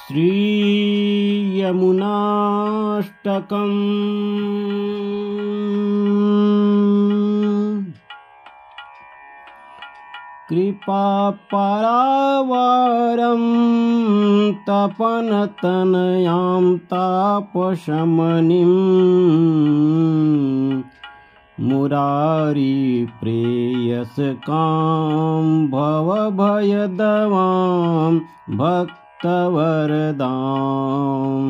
श्रीयमुनाष्टकम्। कृपापरावारं तपनतनयां तापशमनीं मुरारिप्रेयसकां भवभयदवां भक्तवरदां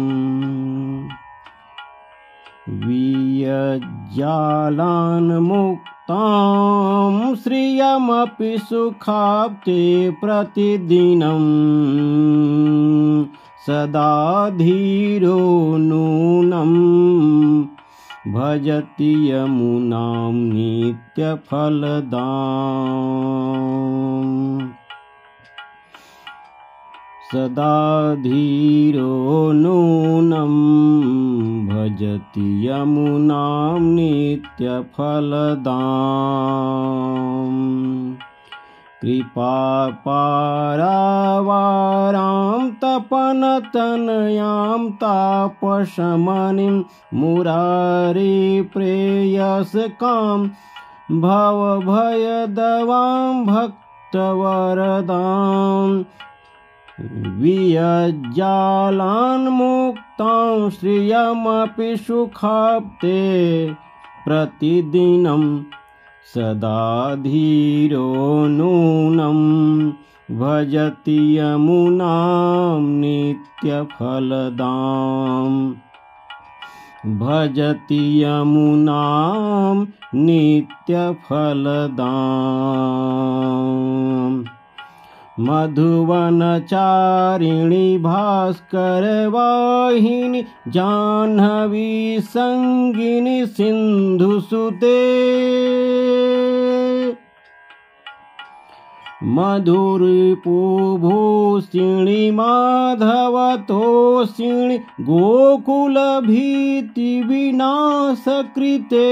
वियज्जालान्मुक्तां श्रियमपि सुखाप्ते प्रतिदिनं सदा धीरो नूनं भजति यमुनां नित्यफलदाम्। सदा धीरो नूनं भजति यमुनां नित्यफलदाम्। कृपापारावारां तपनतनयां तापशमनीं मुरारिप्रेयसकां भवभयदवां भक्तवरदां वियज्जालान्मुक्तां श्रियमपि सुखाप्ते प्रतिदिनं सदा धीरो नूनं भजति यमुनां नित्यफलदाम्। भजति यमुनां नित्यफलदाम्। मधुवनचारिणी भास्करवाहिनी जाह्नवी संगिनी सिन्धुसुते मधुरिपुभूषिणी माधवतोषिणी गोकुलभीतिविनाशकृते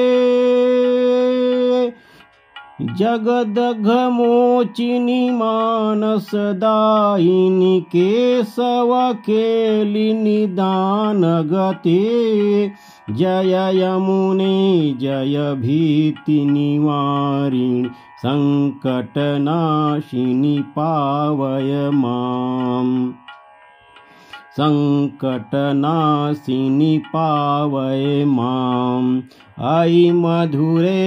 जगदघमोचिनी मानसदायिनी केशवकेलिनी दानगते जय यमुने जय भीतिनिवारिणि संकटनाशिनी पावय माम्। संकटनाशिनी पावय माम्। आई मधुरे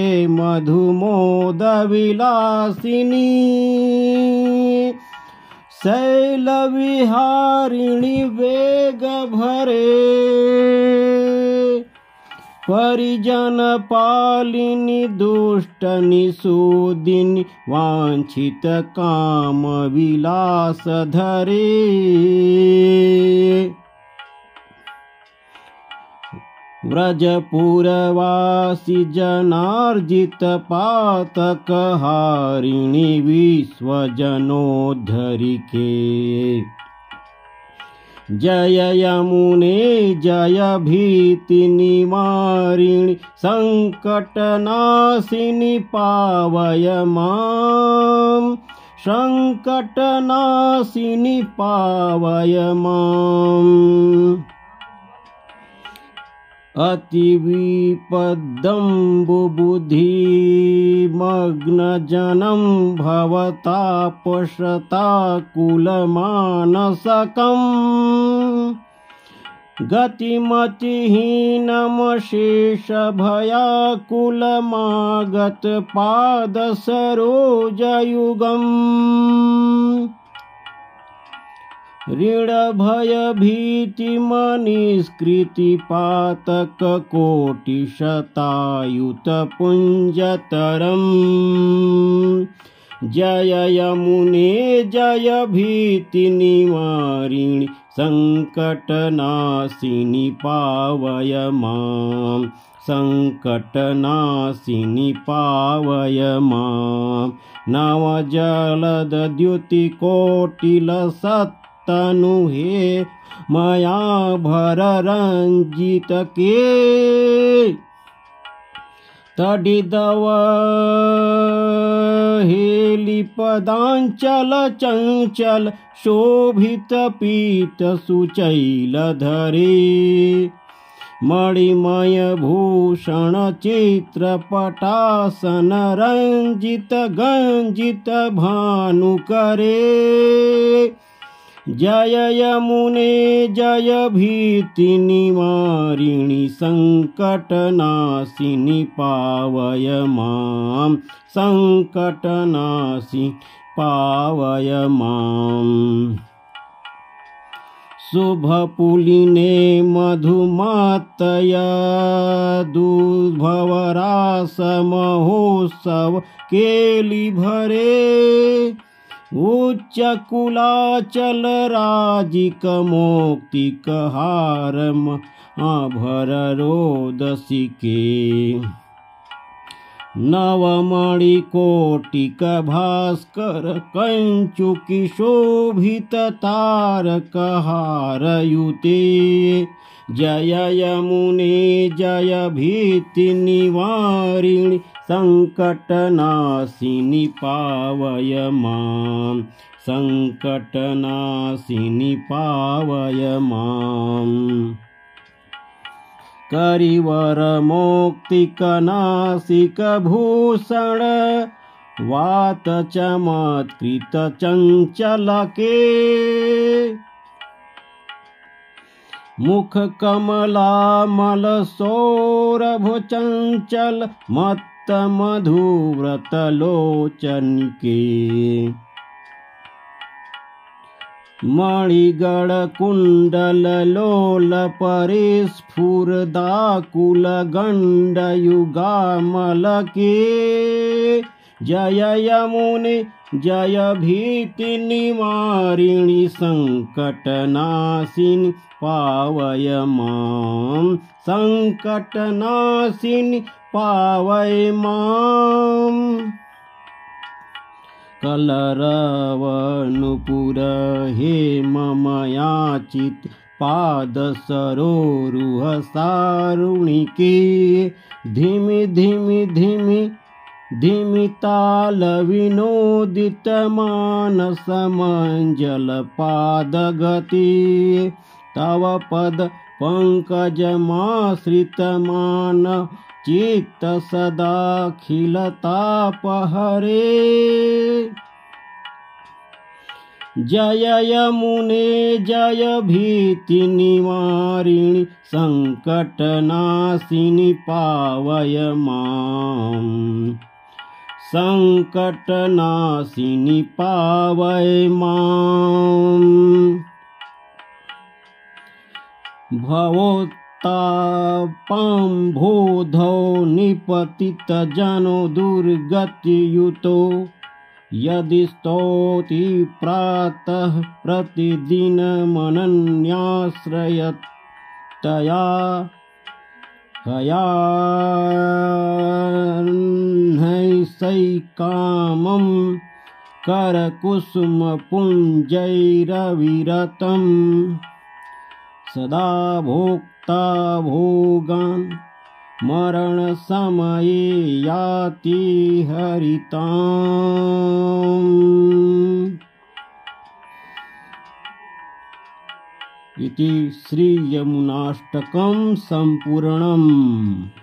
मधुमोदविलासिनी शैलविहारिणी वेगभरे परिजनपालिनी दुष्टनिषूदिनी वाञ्छितकामविलासधरे व्रजपुरवासी जनार्जितपातकहारिणी विश्वजनोद्धरिके जय यमुने जय भीतिनिवारिणि संकटनाशिनी पावय माम्। संकटनाशिनी पावय माम्। अतिविपदं बुबुधिमग्नजनं भवतापशताकुलमानसकम् गतिमतिहीनमशेषभयाकुलमागतपादसरोजयुगम् ऋणभयभीतिमनिष्कृतिपातककोटिशतायुतपुञ्जतरम् जय यमुने जय भीतिनिवारिणि संकटनाशिनी पावय माम्। संकटनाशिनी पावय माम्। नवजलदद्युतिकोटिलसत्तनुहे मया भररञ्जितके तडिदवहेलिपदाञ्चल चञ्चल शोभित पीत सुचैलधरे मणिमय भूषण चित्रपटासन रंजित गंजित भानुकरे जय यमुने जय भीति निवारिणि संकटनाशिनि पावय मां संकटनाशिनि पावय मां शुभपुलिने मधुमातया दुर्भवरास महोत्सव केलि भरे उच्चकुलाचल राजिक मौक्तिक हारम आभर रोदसिके नवमणिकोटिक भास्कर कंचुकी शोभित तारक हारयुते जय यमुने जय भीति निवारिणि संकटनाशिनि पावय मां संकटनाशिनि पावय मां करिवर मौक्तिक नासिक भूषण वात चमत्कृत चंचलके मुख कमलामल सौरभ चंचल मत्त मधुव्रत लोचनिके मणिगण कुंडल लोल परिस्फुरदाकुल गंड युगामल के जय यमुने जय भीति निवारिणि संकटनाशिनि पावय मां संकटनाशिनि पावय मां कलरवनुपुर हेममयाचित पाद सरोरुह सारुणिके धिमि धिमि धिमि धिमि ताल विनोदित मानस मंजल पाद गति तव पद पंकजमाश्रित मान चित्त सदाखिलतापहरे जय यमुने जय भीति निवारिणि संकटनाशिनि पावय मां संकटनाशिनि पावय मां भवोत्तापम्भोधौ निपतित जनो दुर्गतियुतो यदि स्तौति प्रातः प्रतिदिनमनन्याश्रयतया हयान्हैषैकामं करकुसुमपुञ्जैरविरतं सदा भोक्ता भोगान् मरणसमये याति हरिताम् इति श्री यमुनाष्टकं सम्पूर्णम्।